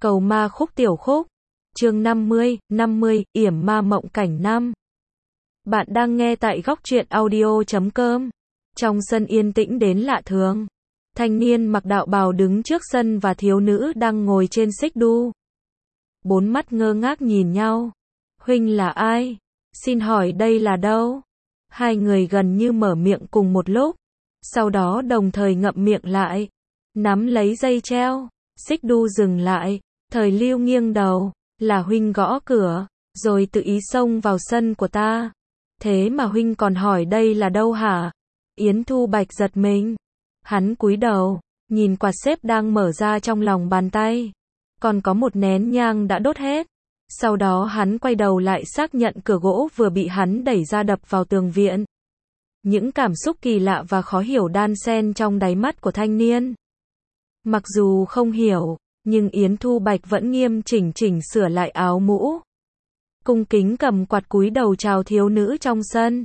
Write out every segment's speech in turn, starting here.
Cầu ma khúc tiểu khúc. Chương 50, yểm ma mộng cảnh 5. Bạn đang nghe tại góc truyện audio.com. Trong sân yên tĩnh đến lạ thường. Thanh niên mặc đạo bào đứng trước sân và thiếu nữ đang ngồi trên xích đu. Bốn mắt ngơ ngác nhìn nhau. Huynh là ai? Xin hỏi đây là đâu? Hai người gần như mở miệng cùng một lúc. Sau đó đồng thời ngậm miệng lại. Nắm lấy dây treo. Xích đu dừng lại. Thời Lưu nghiêng đầu. Là huynh gõ cửa. Rồi tự ý xông vào sân của ta. Thế mà huynh còn hỏi đây là đâu hả? Yến Thu Bạch giật mình. Hắn cúi đầu. Nhìn quạt xếp đang mở ra trong lòng bàn tay. Còn có một nén nhang đã đốt hết. Sau đó hắn quay đầu lại xác nhận cửa gỗ vừa bị hắn đẩy ra đập vào tường viện. Những cảm xúc kỳ lạ và khó hiểu đan xen trong đáy mắt của thanh niên. Mặc dù không hiểu, nhưng Yến Thu Bạch vẫn nghiêm chỉnh sửa lại áo mũ. Cung kính cầm quạt cúi đầu chào thiếu nữ trong sân.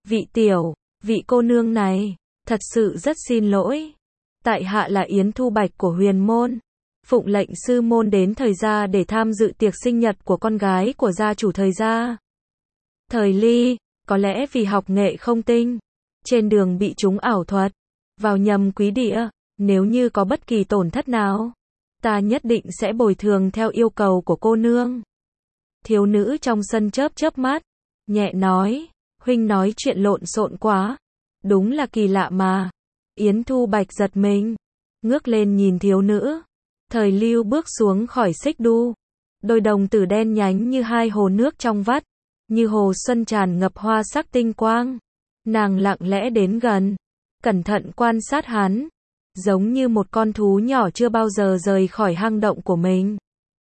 Vị cô nương này, thật sự rất xin lỗi. Tại hạ là Yến Thu Bạch của Huyền Môn. Phụng lệnh sư môn đến Thời Gia để tham dự tiệc sinh nhật của con gái của gia chủ Thời Gia. Thời Ly, có lẽ vì học nghệ không tinh, trên đường bị trúng ảo thuật, vào nhầm quý địa, nếu như có bất kỳ tổn thất nào, ta nhất định sẽ bồi thường theo yêu cầu của cô nương. Thiếu nữ trong sân chớp mắt, nhẹ nói, huynh nói chuyện lộn xộn quá, đúng là kỳ lạ mà. Yến Thu Bạch giật mình, ngước lên nhìn thiếu nữ. Thời Lưu bước xuống khỏi xích đu, đôi đồng tử đen nhánh như hai hồ nước trong vắt, như hồ xuân tràn ngập hoa sắc tinh quang. Nàng lặng lẽ đến gần, cẩn thận quan sát hắn, giống như một con thú nhỏ chưa bao giờ rời khỏi hang động của mình.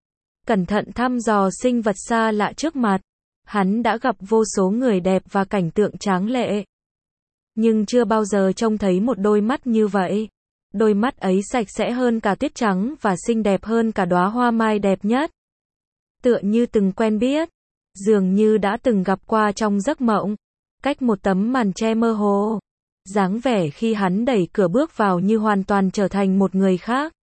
Cẩn thận thăm dò sinh vật xa lạ trước mặt. Hắn đã gặp vô số người đẹp và cảnh tượng tráng lệ, nhưng chưa bao giờ trông thấy một đôi mắt như vậy. Đôi mắt ấy sạch sẽ hơn cả tuyết trắng và xinh đẹp hơn cả đóa hoa mai đẹp nhất. Tựa như từng quen biết, dường như đã từng gặp qua trong giấc mộng, cách một tấm màn che mơ hồ. Dáng vẻ khi hắn đẩy cửa bước vào như hoàn toàn trở thành một người khác.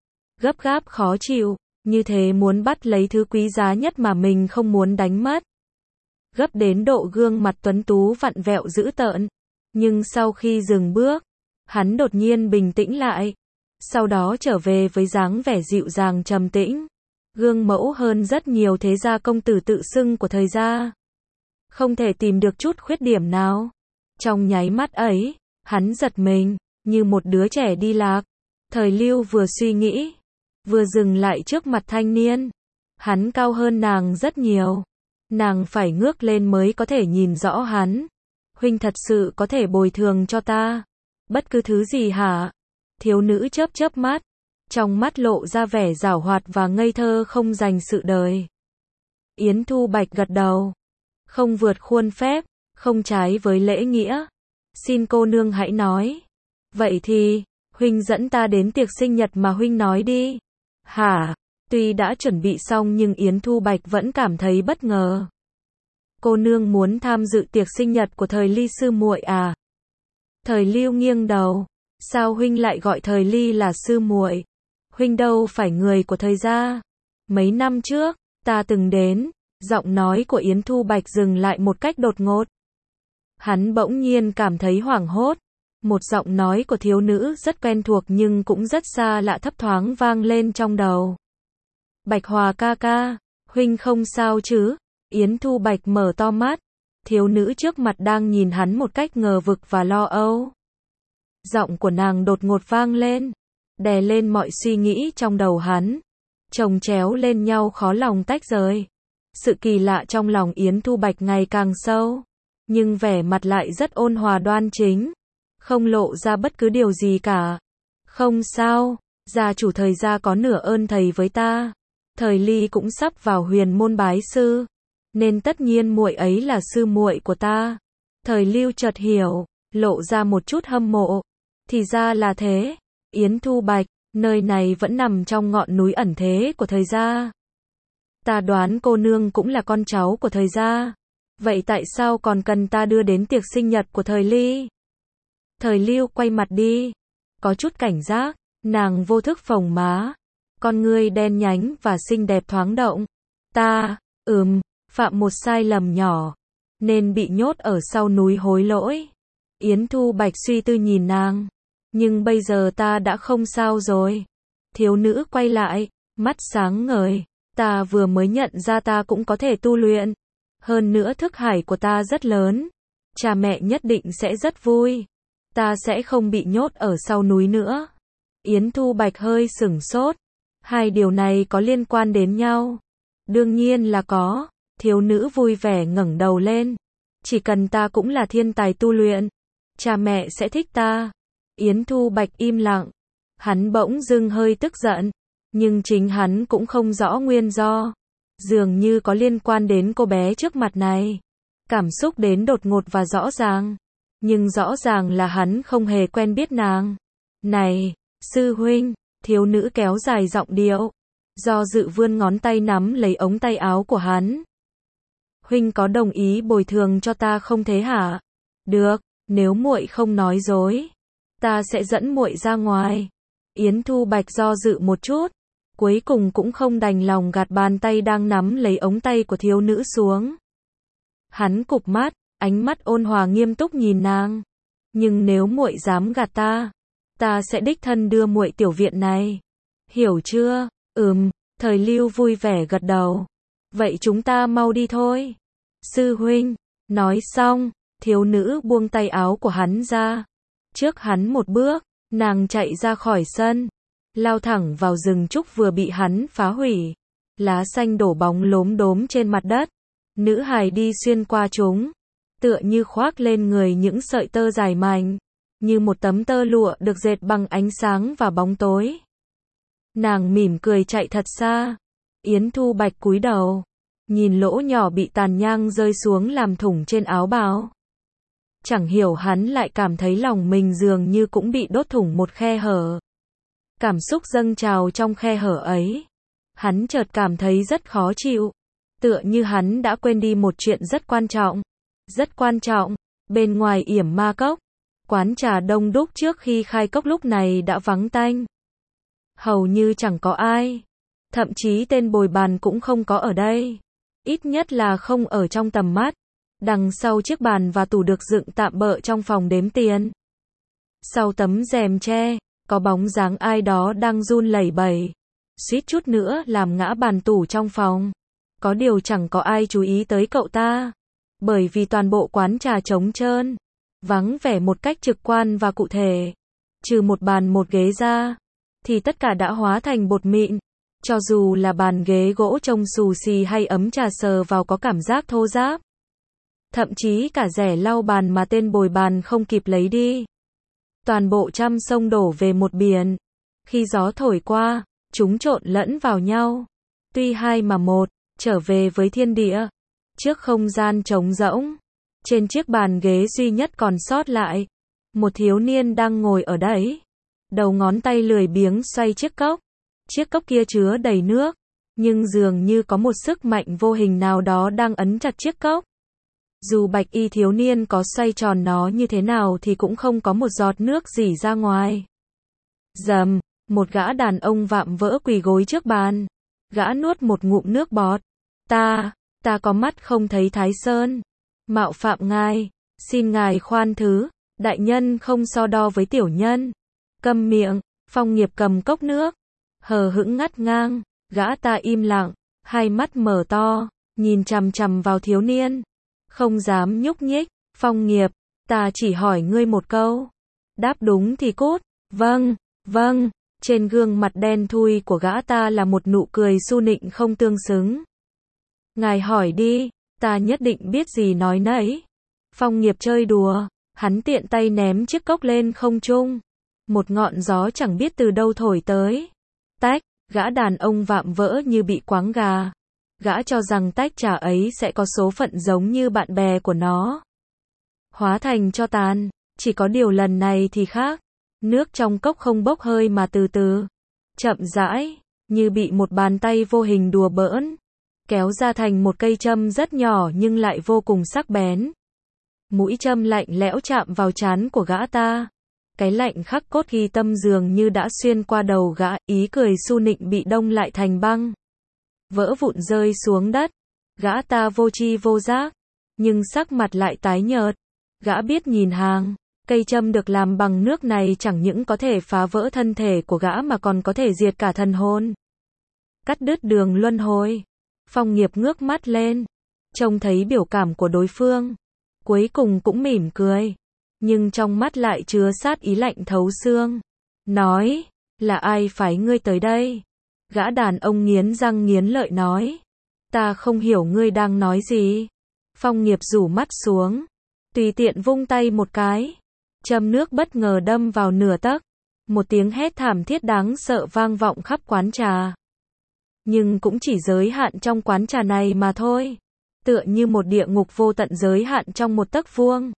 Gấp gáp khó chịu, như thế muốn bắt lấy thứ quý giá nhất mà mình không muốn đánh mất. Gấp đến độ gương mặt tuấn tú vặn vẹo dữ tợn. Nhưng sau khi dừng bước, hắn đột nhiên bình tĩnh lại, sau đó trở về với dáng vẻ dịu dàng trầm tĩnh, gương mẫu hơn rất nhiều thế gia công tử tự xưng của Thời Gia. Không thể tìm được chút khuyết điểm nào. Trong nháy mắt ấy, hắn giật mình, như một đứa trẻ đi lạc. Thời Lưu vừa suy nghĩ, vừa dừng lại trước mặt thanh niên. Hắn cao hơn nàng rất nhiều. Nàng phải ngước lên mới có thể nhìn rõ hắn. Huynh thật sự có thể bồi thường cho ta bất cứ thứ gì hả? Thiếu nữ chớp mắt, trong mắt lộ ra vẻ giảo hoạt và ngây thơ không dành sự đời. Yến Thu Bạch gật đầu. Không vượt khuôn phép, không trái với lễ nghĩa. Xin cô nương hãy nói. Vậy thì, huynh dẫn ta đến tiệc sinh nhật mà huynh nói đi. Hả? Tuy đã chuẩn bị xong nhưng Yến Thu Bạch vẫn cảm thấy bất ngờ. Cô nương muốn tham dự tiệc sinh nhật của Thời Ly sư muội à? Thời Lưu nghiêng đầu. Sao huynh lại gọi Thời Ly là sư muội? Huynh đâu phải người của Thời Gia. Mấy năm trước, ta từng đến. Giọng nói của Yến Thu Bạch dừng lại một cách đột ngột. Hắn bỗng nhiên cảm thấy hoảng hốt. Một giọng nói của thiếu nữ rất quen thuộc nhưng cũng rất xa lạ thấp thoáng vang lên trong đầu. Bạch Hòa ca ca, huynh không sao chứ? Yến Thu Bạch mở to mắt. Thiếu nữ trước mặt đang nhìn hắn một cách ngờ vực và lo âu. Giọng của nàng đột ngột vang lên, đè lên mọi suy nghĩ trong đầu hắn, chồng chéo lên nhau khó lòng tách rời. Sự kỳ lạ trong lòng Yến Thu Bạch ngày càng sâu, nhưng vẻ mặt lại rất ôn hòa đoan chính, không lộ ra bất cứ điều gì cả. Không sao, gia chủ Thời Gia có nửa ơn thầy với ta. Thời Ly cũng sắp vào Huyền Môn bái sư, nên tất nhiên muội ấy là sư muội của ta. Thời Lưu chợt hiểu, lộ ra một chút hâm mộ. Thì ra là thế. Yến Thu Bạch, nơi này vẫn nằm trong ngọn núi ẩn thế của Thời Gia. Ta đoán cô nương cũng là con cháu của Thời Gia. Vậy tại sao còn cần ta đưa đến tiệc sinh nhật của Thời Ly? Thời Lưu quay mặt đi, có chút cảnh giác, nàng vô thức phồng má. con ngươi đen nhánh và xinh đẹp thoáng động. Ta, phạm một sai lầm nhỏ, nên bị nhốt ở sau núi hối lỗi. Yến Thu Bạch suy tư nhìn nàng. Nhưng bây giờ ta đã không sao rồi. Thiếu nữ quay lại, mắt sáng ngời. Ta vừa mới nhận ra ta cũng có thể tu luyện. Hơn nữa thức hải của ta rất lớn. Cha mẹ nhất định sẽ rất vui. Ta sẽ không bị nhốt ở sau núi nữa. Yến Thu Bạch hơi sửng sốt. Hai điều này có liên quan đến nhau. Đương nhiên là có. Thiếu nữ vui vẻ ngẩng đầu lên. Chỉ cần ta cũng là thiên tài tu luyện, cha mẹ sẽ thích ta. Yến Thu Bạch im lặng. Hắn bỗng dưng hơi tức giận. Nhưng chính hắn cũng không rõ nguyên do. Dường như có liên quan đến cô bé trước mặt này. Cảm xúc đến đột ngột và rõ ràng. Nhưng rõ ràng là hắn không hề quen biết nàng. Này, sư huynh, thiếu nữ kéo dài giọng điệu. Do dự vươn ngón tay nắm lấy ống tay áo của hắn. Huynh có đồng ý bồi thường cho ta không thế hả? Được, nếu muội không nói dối, ta sẽ dẫn muội ra ngoài. Yến Thu Bạch do dự một chút, cuối cùng cũng không đành lòng gạt bàn tay đang nắm lấy ống tay của thiếu nữ xuống. Hắn cụp mắt, ánh mắt ôn hòa nghiêm túc nhìn nàng. Nhưng nếu muội dám gạt ta, ta sẽ đích thân đưa muội tiểu viện này. Hiểu chưa? Thời Lưu vui vẻ gật đầu. Vậy chúng ta mau đi thôi. Sư huynh. Nói xong, thiếu nữ buông tay áo của hắn ra. Trước hắn một bước, nàng chạy ra khỏi sân. Lao thẳng vào rừng trúc vừa bị hắn phá hủy. Lá xanh đổ bóng lốm đốm trên mặt đất. Nữ hài đi xuyên qua chúng. Tựa như khoác lên người những sợi tơ dài mảnh. Như một tấm tơ lụa được dệt bằng ánh sáng và bóng tối. Nàng mỉm cười chạy thật xa. Yến Thu Bạch cúi đầu. Nhìn lỗ nhỏ bị tàn nhang rơi xuống làm thủng trên áo bào. Chẳng hiểu hắn lại cảm thấy lòng mình dường như cũng bị đốt thủng một khe hở. Cảm xúc dâng trào trong khe hở ấy. Hắn chợt cảm thấy rất khó chịu. Tựa như hắn đã quên đi một chuyện rất quan trọng. Rất quan trọng. Bên ngoài Yểm Ma Cốc, quán trà đông đúc trước khi khai cốc lúc này đã vắng tanh. Hầu như chẳng có ai. Thậm chí tên bồi bàn cũng không có ở đây. Ít nhất là không ở trong tầm mắt. Đằng sau chiếc bàn và tủ được dựng tạm bợ trong phòng đếm tiền. Sau tấm rèm tre, có bóng dáng ai đó đang run lẩy bẩy. Suýt chút nữa làm ngã bàn tủ trong phòng. Có điều chẳng có ai chú ý tới cậu ta. Bởi vì toàn bộ quán trà trống trơn. Vắng vẻ một cách trực quan và cụ thể. Trừ một bàn một ghế ra, thì tất cả đã hóa thành bột mịn. Cho dù là bàn ghế gỗ trông xù xì hay ấm trà sờ vào có cảm giác thô ráp. Thậm chí cả rẻ lau bàn mà tên bồi bàn không kịp lấy đi. Toàn bộ trăm sông đổ về một biển. Khi gió thổi qua, chúng trộn lẫn vào nhau. Tuy hai mà một, trở về với thiên địa. Trước không gian trống rỗng, trên chiếc bàn ghế duy nhất còn sót lại, một thiếu niên đang ngồi ở đấy. Đầu ngón tay lười biếng xoay chiếc cốc. Chiếc cốc kia chứa đầy nước, nhưng dường như có một sức mạnh vô hình nào đó đang ấn chặt chiếc cốc. Dù bạch y thiếu niên có xoay tròn nó như thế nào thì cũng không có một giọt nước rỉ ra ngoài. Rầm, một gã đàn ông vạm vỡ quỳ gối trước bàn. Gã nuốt một ngụm nước bọt. Ta có mắt không thấy Thái Sơn. Mạo phạm ngài, xin ngài khoan thứ, đại nhân không so đo với tiểu nhân. Câm miệng, Phong Nghiệp cầm cốc nước, hờ hững ngắt ngang. Gã ta im lặng, hai mắt mở to, nhìn chằm chằm vào thiếu niên. Không dám nhúc nhích. Phong Nghiệp, ta chỉ hỏi ngươi một câu. Đáp đúng thì cút. Vâng. Trên gương mặt đen thui của gã ta là một nụ cười su nịnh không tương xứng. Ngài hỏi đi, ta nhất định biết gì nói nấy. Phong Nghiệp chơi đùa, hắn tiện tay ném chiếc cốc lên không trung. Một ngọn gió chẳng biết từ đâu thổi tới. Tách, gã đàn ông vạm vỡ như bị quáng gà. Gã cho rằng tách trà ấy sẽ có số phận giống như bạn bè của nó. Hóa thành tro tàn, chỉ có điều lần này thì khác. Nước trong cốc không bốc hơi mà từ từ, chậm rãi, như bị một bàn tay vô hình đùa bỡn, kéo ra thành một cây châm rất nhỏ nhưng lại vô cùng sắc bén. Mũi châm lạnh lẽo chạm vào trán của gã ta. Cái lạnh khắc cốt ghi tâm dường như đã xuyên qua đầu gã, ý cười su nịnh bị đông lại thành băng. Vỡ vụn rơi xuống đất. Gã ta vô tri vô giác, nhưng sắc mặt lại tái nhợt. Gã biết nhìn hàng, cây châm được làm bằng nước này chẳng những có thể phá vỡ thân thể của gã mà còn có thể diệt cả thần hồn. Cắt đứt đường luân hồi. Phong Nghiệp ngước mắt lên, trông thấy biểu cảm của đối phương. Cuối cùng cũng mỉm cười, nhưng trong mắt lại chứa sát ý lạnh thấu xương. Nói, là ai phái ngươi tới đây? Gã đàn ông nghiến răng nghiến lợi nói. Ta không hiểu ngươi đang nói gì. Phong Nghiệp rủ mắt xuống, tùy tiện vung tay một cái. Châm nước bất ngờ đâm vào nửa tấc. Một tiếng hét thảm thiết đáng sợ vang vọng khắp quán trà. Nhưng cũng chỉ giới hạn trong quán trà này mà thôi. Tựa như một địa ngục vô tận giới hạn trong một tấc vuông.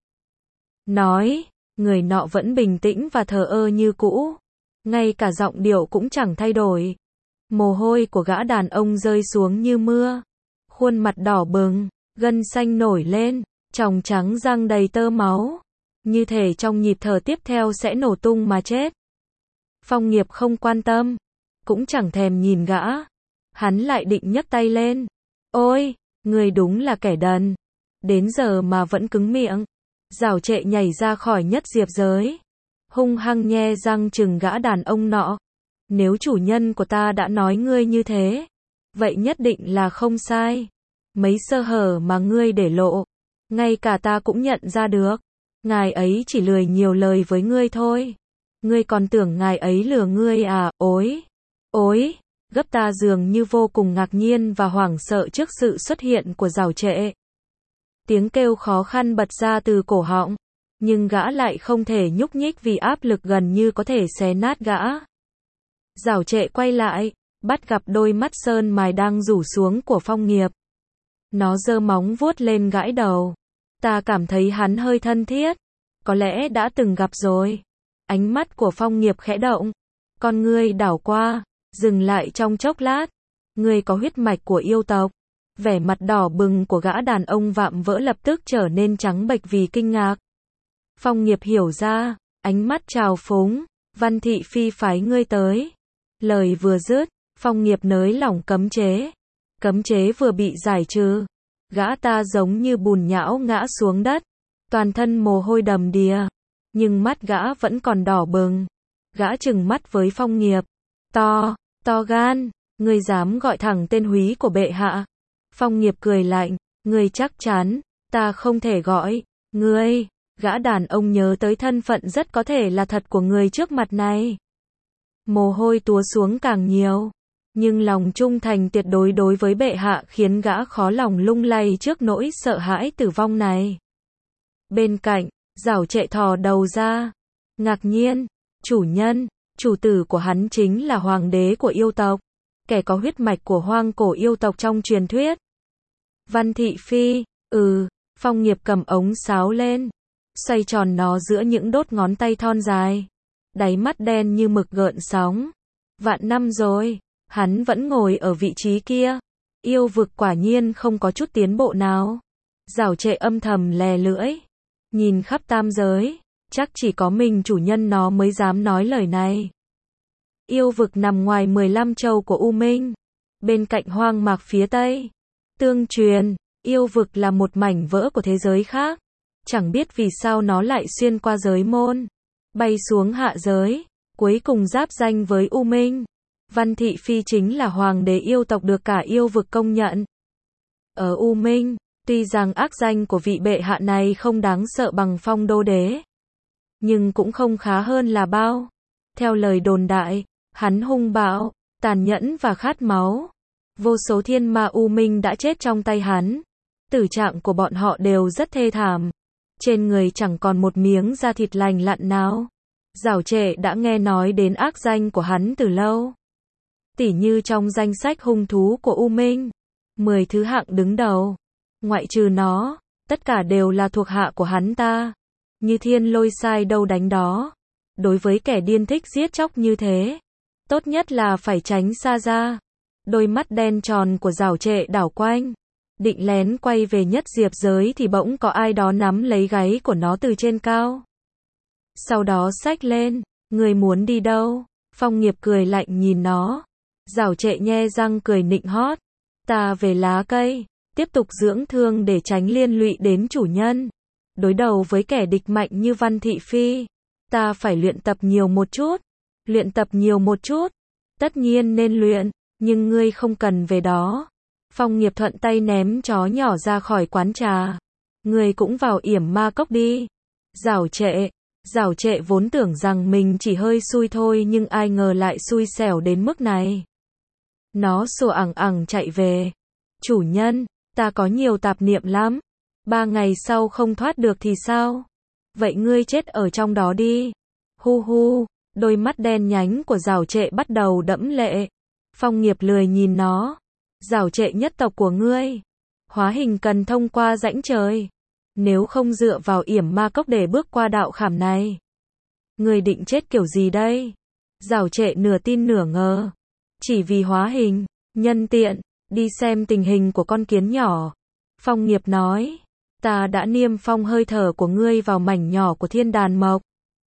Nói, người nọ vẫn bình tĩnh và thờ ơ như cũ. Ngay cả giọng điệu cũng chẳng thay đổi. Mồ hôi của gã đàn ông rơi xuống như mưa. Khuôn mặt đỏ bừng, gân xanh nổi lên, tròng trắng răng đầy tơ máu. Như thể trong nhịp thở tiếp theo sẽ nổ tung mà chết. Phong Nghiệp không quan tâm, cũng chẳng thèm nhìn gã. Hắn lại định nhấc tay lên. Ôi, người đúng là kẻ đần. Đến giờ mà vẫn cứng miệng. Giảo Trệ nhảy ra khỏi nhất diệp giới. Hung hăng nhe răng trừng gã đàn ông nọ. Nếu chủ nhân của ta đã nói ngươi như thế, vậy nhất định là không sai. Mấy sơ hở mà ngươi để lộ, ngay cả ta cũng nhận ra được. Ngài ấy chỉ lười nhiều lời với ngươi thôi. Ngươi còn tưởng ngài ấy lừa ngươi à? Ối, ối, gấp ta dường như vô cùng ngạc nhiên và hoảng sợ trước sự xuất hiện của Giảo Trệ. Tiếng kêu khó khăn bật ra từ cổ họng, nhưng gã lại không thể nhúc nhích vì áp lực gần như có thể xé nát gã. Giảo Trệ quay lại, bắt gặp đôi mắt sơn mài đang rủ xuống của Phong Nghiệp. Nó giơ móng vuốt lên gãi đầu. Ta cảm thấy hắn hơi thân thiết. Có lẽ đã từng gặp rồi. Ánh mắt của Phong Nghiệp khẽ động. Con ngươi đảo qua, dừng lại trong chốc lát. Ngươi có huyết mạch của yêu tộc. Vẻ mặt đỏ bừng của gã đàn ông vạm vỡ lập tức trở nên trắng bệch vì kinh ngạc. Phong Nghiệp hiểu ra, ánh mắt trào phúng. Văn Thị Phi phái ngươi tới. Lời vừa dứt, Phong Nghiệp nới lỏng cấm chế. Cấm chế vừa bị giải trừ. Gã ta giống như bùn nhão ngã xuống đất. Toàn thân mồ hôi đầm đìa. Nhưng mắt gã vẫn còn đỏ bừng. Gã trừng mắt với Phong Nghiệp. To gan, ngươi dám gọi thẳng tên húy của bệ hạ. Phong Nghiệp cười lạnh. Ngươi chắc chắn, ta không thể gọi. Ngươi, gã đàn ông nhớ tới thân phận rất có thể là thật của người trước mặt này. Mồ hôi túa xuống càng nhiều. Nhưng lòng trung thành tuyệt đối đối với bệ hạ khiến gã khó lòng lung lay trước nỗi sợ hãi tử vong này. Bên cạnh, Giảo Trệ thò đầu ra. Ngạc nhiên, chủ nhân, chủ tử của hắn chính là hoàng đế của yêu tộc. Kẻ có huyết mạch của hoang cổ yêu tộc trong truyền thuyết. Văn Thị Phi, Phong Nghiệp cầm ống sáo lên. Xoay tròn nó giữa những đốt ngón tay thon dài. Đáy mắt đen như mực gợn sóng. Vạn năm rồi, hắn vẫn ngồi ở vị trí kia. Yêu vực quả nhiên không có chút tiến bộ nào. Giảo Trệ âm thầm lè lưỡi. Nhìn khắp tam giới, chắc chỉ có mình chủ nhân nó mới dám nói lời này. Yêu vực nằm ngoài 15 châu của U Minh. Bên cạnh hoang mạc phía tây. Tương truyền, yêu vực là một mảnh vỡ của thế giới khác. Chẳng biết vì sao nó lại xuyên qua giới môn. Bay xuống hạ giới, cuối cùng giáp danh với U Minh. Văn Thị Phi chính là hoàng đế yêu tộc được cả yêu vực công nhận. Ở U Minh, tuy rằng ác danh của vị bệ hạ này không đáng sợ bằng Phong Đô Đế, nhưng cũng không khá hơn là bao. Theo lời đồn đại, hắn hung bạo, tàn nhẫn và khát máu. Vô số thiên ma U Minh đã chết trong tay hắn. Tử trạng của bọn họ đều rất thê thảm. Trên người chẳng còn một miếng da thịt lành lặn nào. Giảo Trệ đã nghe nói đến ác danh của hắn từ lâu. Tỉ như trong danh sách hung thú của U Minh, 10 thứ hạng đứng đầu. Ngoại trừ nó, tất cả đều là thuộc hạ của hắn ta. Như thiên lôi sai đâu đánh đó. Đối với kẻ điên thích giết chóc như thế, tốt nhất là phải tránh xa ra. Đôi mắt đen tròn của Giảo Trệ đảo quanh. Định lén quay về nhất diệp giới thì bỗng có ai đó nắm lấy gáy của nó từ trên cao. Sau đó xách lên, người muốn đi đâu? Phong Nghiệp cười lạnh nhìn nó. Giảo Trệ nhe răng cười nịnh hót. Ta về lá cây, tiếp tục dưỡng thương để tránh liên lụy đến chủ nhân. Đối đầu với kẻ địch mạnh như Văn Thị Phi, ta phải luyện tập nhiều một chút. Luyện tập nhiều một chút. Tất nhiên nên luyện, nhưng ngươi không cần về đó. Phong Nghiệp thuận tay ném chó nhỏ ra khỏi quán trà. Ngươi cũng vào yểm ma cốc đi. Giảo Trệ vốn tưởng rằng mình chỉ hơi xui thôi nhưng ai ngờ lại xui xẻo đến mức này. Nó sủa ẳng ẳng chạy về. Chủ nhân, ta có nhiều tạp niệm lắm. 3 ngày sau không thoát được thì sao? Vậy ngươi chết ở trong đó đi. Hu hu, đôi mắt đen nhánh của Giảo Trệ bắt đầu đẫm lệ. Phong Nghiệp lười nhìn nó. Giảo Trệ nhất tộc của ngươi, hóa hình cần thông qua rãnh trời. Nếu không dựa vào yểm ma cốc để bước qua đạo khảm này, ngươi định chết kiểu gì đây? Giảo Trệ nửa tin nửa ngờ. Chỉ vì hóa hình, nhân tiện, đi xem tình hình của con kiến nhỏ. Phong Nghiệp nói, ta đã niêm phong hơi thở của ngươi vào mảnh nhỏ của thiên đàn mộc.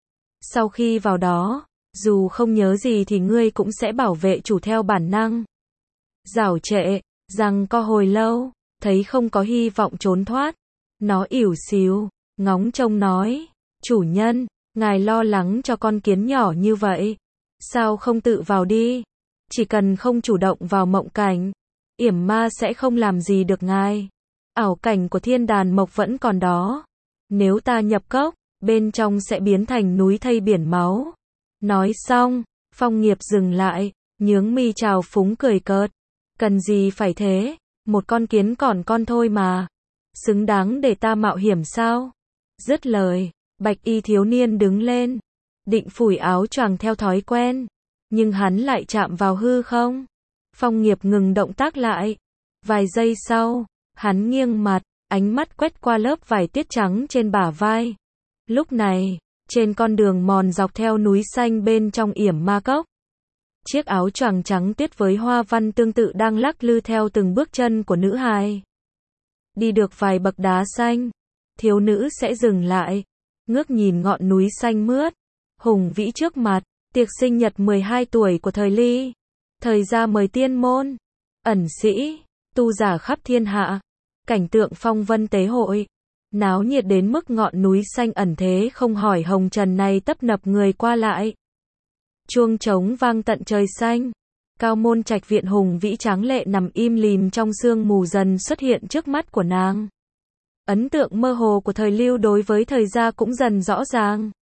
Sau khi vào đó, dù không nhớ gì thì ngươi cũng sẽ bảo vệ chủ theo bản năng. Giảo Trệ, rằng co hồi lâu, thấy không có hy vọng trốn thoát. Nó ỉu xìu, ngóng trông nói, chủ nhân, ngài lo lắng cho con kiến nhỏ như vậy. Sao không tự vào đi? Chỉ cần không chủ động vào mộng cảnh, yểm ma sẽ không làm gì được ngài. Ảo cảnh của thiên đàn mộc vẫn còn đó. Nếu ta nhập cốc, bên trong sẽ biến thành núi thây biển máu. Nói xong, Phong Nghiệp dừng lại, nhướng mi trào phúng cười cợt. Cần gì phải thế, một con kiến còn con thôi mà. Xứng đáng để ta mạo hiểm sao? Dứt lời, bạch y thiếu niên đứng lên, định phủi áo choàng theo thói quen, nhưng hắn lại chạm vào hư không. Phong Nghiệp ngừng động tác lại. Vài giây sau, hắn nghiêng mặt, ánh mắt quét qua lớp vải tiết trắng trên bả vai. Lúc này, trên con đường mòn dọc theo núi xanh bên trong yểm ma cốc, chiếc áo choàng trắng tuyết với hoa văn tương tự đang lắc lư theo từng bước chân của nữ hài. Đi được vài bậc đá xanh, thiếu nữ sẽ dừng lại, ngước nhìn ngọn núi xanh mướt, hùng vĩ trước mặt. Tiệc sinh nhật 12 tuổi của thời Ly. Thời gia mời tiên môn, ẩn sĩ, tu giả khắp thiên hạ. Cảnh tượng phong vân tế hội, náo nhiệt đến mức ngọn núi xanh ẩn thế không hỏi hồng trần này tấp nập người qua lại. Chuông trống vang tận trời xanh. Cao môn trạch viện hùng vĩ tráng lệ nằm im lìm trong sương mù dần xuất hiện trước mắt của nàng. Ấn tượng mơ hồ của thời Lưu đối với thời gia cũng dần rõ ràng.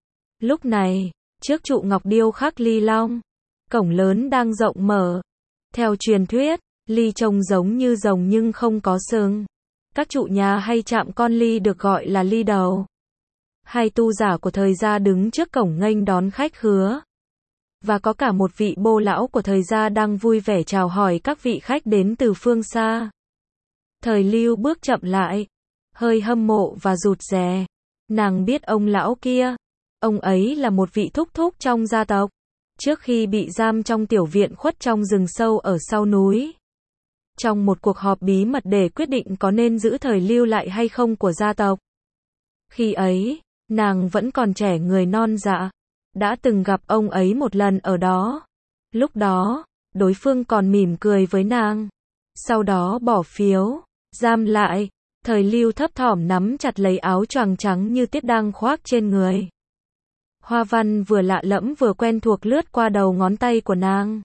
Lúc này, trước trụ ngọc điêu khắc Ly Long, cổng lớn đang rộng mở. Theo truyền thuyết, Ly trông giống như rồng nhưng không có sừng. Các trụ nhà hay chạm con Ly được gọi là Ly đầu. Hai tu giả của thời gia đứng trước cổng nghênh đón khách khứa. Và có cả một vị bô lão của thời gia đang vui vẻ chào hỏi các vị khách đến từ phương xa. Thời Lưu bước chậm lại, hơi hâm mộ và rụt rè. Nàng biết ông lão kia. Ông ấy là một vị thúc thúc trong gia tộc. Trước khi bị giam trong tiểu viện khuất trong rừng sâu ở sau núi. Trong một cuộc họp bí mật để quyết định có nên giữ thời Lưu lại hay không của gia tộc. Khi ấy, nàng vẫn còn trẻ người non dạ. Đã từng gặp ông ấy một lần ở đó. Lúc đó, đối phương còn mỉm cười với nàng. Sau đó bỏ phiếu, giam lại. Thời Lưu thấp thỏm nắm chặt lấy áo choàng trắng như tuyết đang khoác trên người. Hoa văn vừa lạ lẫm vừa quen thuộc lướt qua đầu ngón tay của nàng.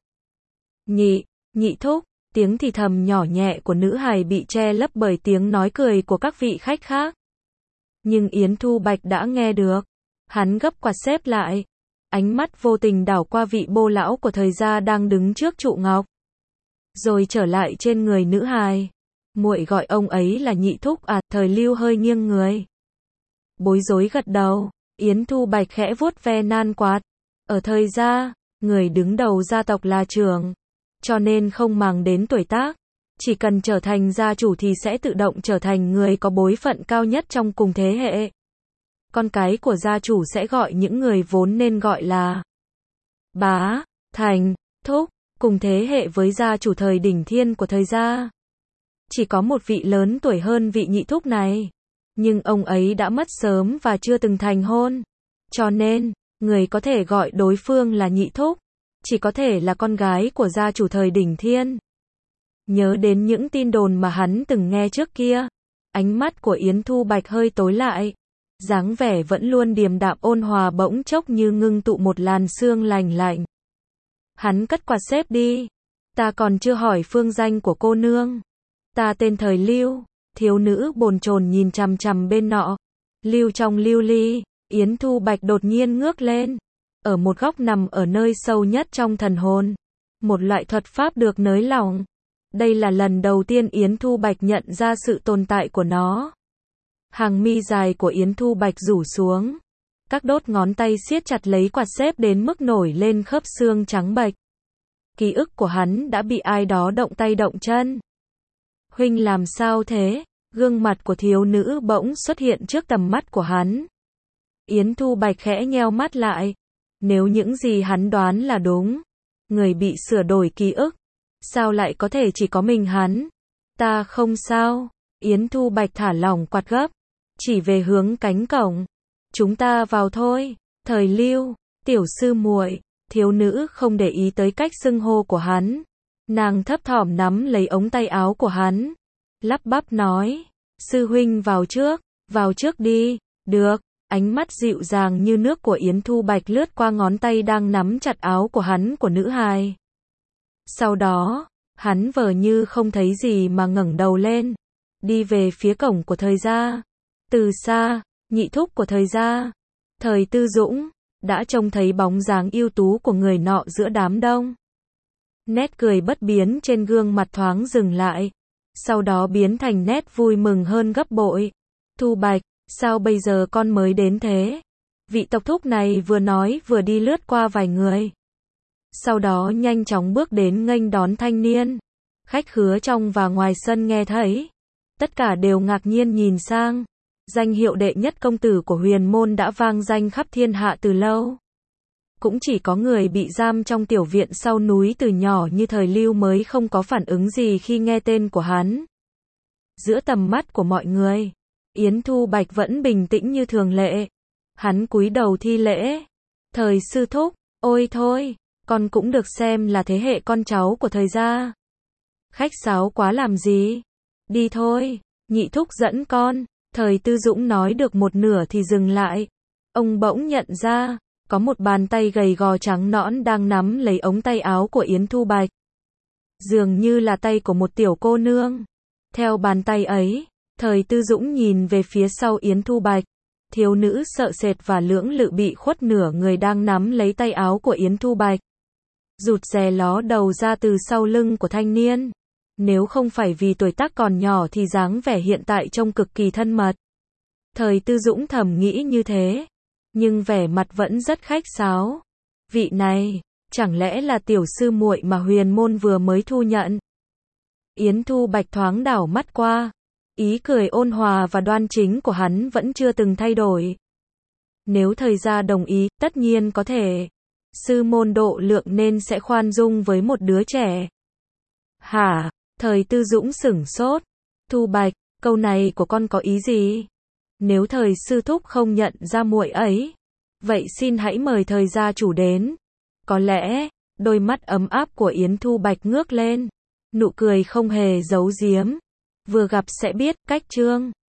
Nhị thúc, tiếng thì thầm nhỏ nhẹ của nữ hài bị che lấp bởi tiếng nói cười của các vị khách khác. Nhưng Yến Thu Bạch đã nghe được. Hắn gấp quạt xếp lại. Ánh mắt vô tình đảo qua vị bô lão của thời gia đang đứng trước trụ ngọc. Rồi trở lại trên người nữ hài. Muội gọi ông ấy là nhị thúc à? Thời Lưu hơi nghiêng người. Bối rối gật đầu. Yến Thu Bạch khẽ vuốt ve nan quạt. Ở thời gia, người đứng đầu gia tộc là trưởng. Cho nên không màng đến tuổi tác. Chỉ cần trở thành gia chủ thì sẽ tự động trở thành người có bối phận cao nhất trong cùng thế hệ. Con cái của gia chủ sẽ gọi những người vốn nên gọi là bá, thành, thúc, cùng thế hệ với gia chủ thời đỉnh thiên của thời gia. Chỉ có một vị lớn tuổi hơn vị nhị thúc này. Nhưng ông ấy đã mất sớm và chưa từng thành hôn. Cho nên, người có thể gọi đối phương là nhị thúc, chỉ có thể là con gái của gia chủ thời đỉnh thiên. Nhớ đến những tin đồn mà hắn từng nghe trước kia, ánh mắt của Yến Thu Bạch hơi tối lại. Dáng vẻ vẫn luôn điềm đạm ôn hòa bỗng chốc như ngưng tụ một làn sương lành lạnh. Hắn cất quạt xếp đi. Ta còn chưa hỏi phương danh của cô nương. Ta tên Thời Lưu. Thiếu nữ bồn chồn nhìn chằm chằm bên nọ. Lưu trong lưu ly. Yến Thu Bạch đột nhiên ngước lên. Ở một góc nằm ở nơi sâu nhất trong thần hồn. Một loại thuật pháp được nới lỏng. Đây là lần đầu tiên Yến Thu Bạch nhận ra sự tồn tại của nó. Hàng mi dài của Yến Thu Bạch rủ xuống. Các đốt ngón tay siết chặt lấy quạt xếp đến mức nổi lên khớp xương trắng bệch. Ký ức của hắn đã bị ai đó động tay động chân. Huynh làm sao thế? Gương mặt của thiếu nữ bỗng xuất hiện trước tầm mắt của hắn. Yến Thu Bạch khẽ nheo mắt lại. Nếu những gì hắn đoán là đúng, người bị sửa đổi ký ức, sao lại có thể chỉ có mình hắn? Ta không sao. Yến Thu Bạch thả lỏng quạt gấp, chỉ về hướng cánh cổng. Chúng ta vào thôi. Thời Lưu, tiểu sư muội. Thiếu nữ không để ý tới cách xưng hô của hắn. Nàng thấp thỏm nắm lấy ống tay áo của hắn, lắp bắp nói, sư huynh vào trước đi. Được. Ánh mắt dịu dàng như nước của Yến Thu Bạch lướt qua ngón tay đang nắm chặt áo của hắn của nữ hài. Sau đó, hắn vờ như không thấy gì mà ngẩng đầu lên, đi về phía cổng của Thời gia. Từ xa, nhị thúc của Thời gia, Thời Tư Dũng, đã trông thấy bóng dáng ưu tú của người nọ giữa đám đông. Nét cười bất biến trên gương mặt thoáng dừng lại, sau đó biến thành nét vui mừng hơn gấp bội. Thu Bạch, sao bây giờ con mới đến thế? Vị tộc thúc này vừa nói vừa đi lướt qua vài người. Sau đó nhanh chóng bước đến nghênh đón thanh niên. Khách khứa trong và ngoài sân nghe thấy. Tất cả đều ngạc nhiên nhìn sang. Danh hiệu đệ nhất công tử của huyền môn đã vang danh khắp thiên hạ từ lâu. Cũng chỉ có người bị giam trong tiểu viện sau núi từ nhỏ như Thời Lưu mới không có phản ứng gì khi nghe tên của hắn. Giữa tầm mắt của mọi người, Yến Thu Bạch vẫn bình tĩnh như thường lệ. Hắn cúi đầu thi lễ. Thời sư thúc, ôi thôi, con cũng được xem là thế hệ con cháu của Thời gia. Khách sáo quá làm gì? Đi thôi, nhị thúc dẫn con. Thời Tư Dũng nói được một nửa thì dừng lại. Ông bỗng nhận ra, có một bàn tay gầy gò trắng nõn đang nắm lấy ống tay áo của Yến Thu Bạch. Dường như là tay của một tiểu cô nương. Theo bàn tay ấy, Thời Tư Dũng nhìn về phía sau Yến Thu Bạch. Thiếu nữ sợ sệt và lưỡng lự bị khuất nửa người đang nắm lấy tay áo của Yến Thu Bạch. Rụt rè ló đầu ra từ sau lưng của thanh niên. Nếu không phải vì tuổi tác còn nhỏ thì dáng vẻ hiện tại trông cực kỳ thân mật. Thời Tư Dũng thầm nghĩ như thế. Nhưng vẻ mặt vẫn rất khách sáo. Vị này, chẳng lẽ là tiểu sư muội mà huyền môn vừa mới thu nhận? Yến Thu Bạch thoáng đảo mắt qua. Ý cười ôn hòa và đoan chính của hắn vẫn chưa từng thay đổi. Nếu Thời gia đồng ý, tất nhiên có thể. Sư môn độ lượng nên sẽ khoan dung với một đứa trẻ. Hả? Thời Tư Dũng sửng sốt. Thu Bạch, câu này của con có ý gì? Nếu Thời sư thúc không nhận ra muội ấy, vậy xin hãy mời Thời gia chủ đến. Có lẽ, đôi mắt ấm áp của Yến Thu Bạch ngước lên. Nụ cười không hề giấu giếm. Vừa gặp sẽ biết, cách chương.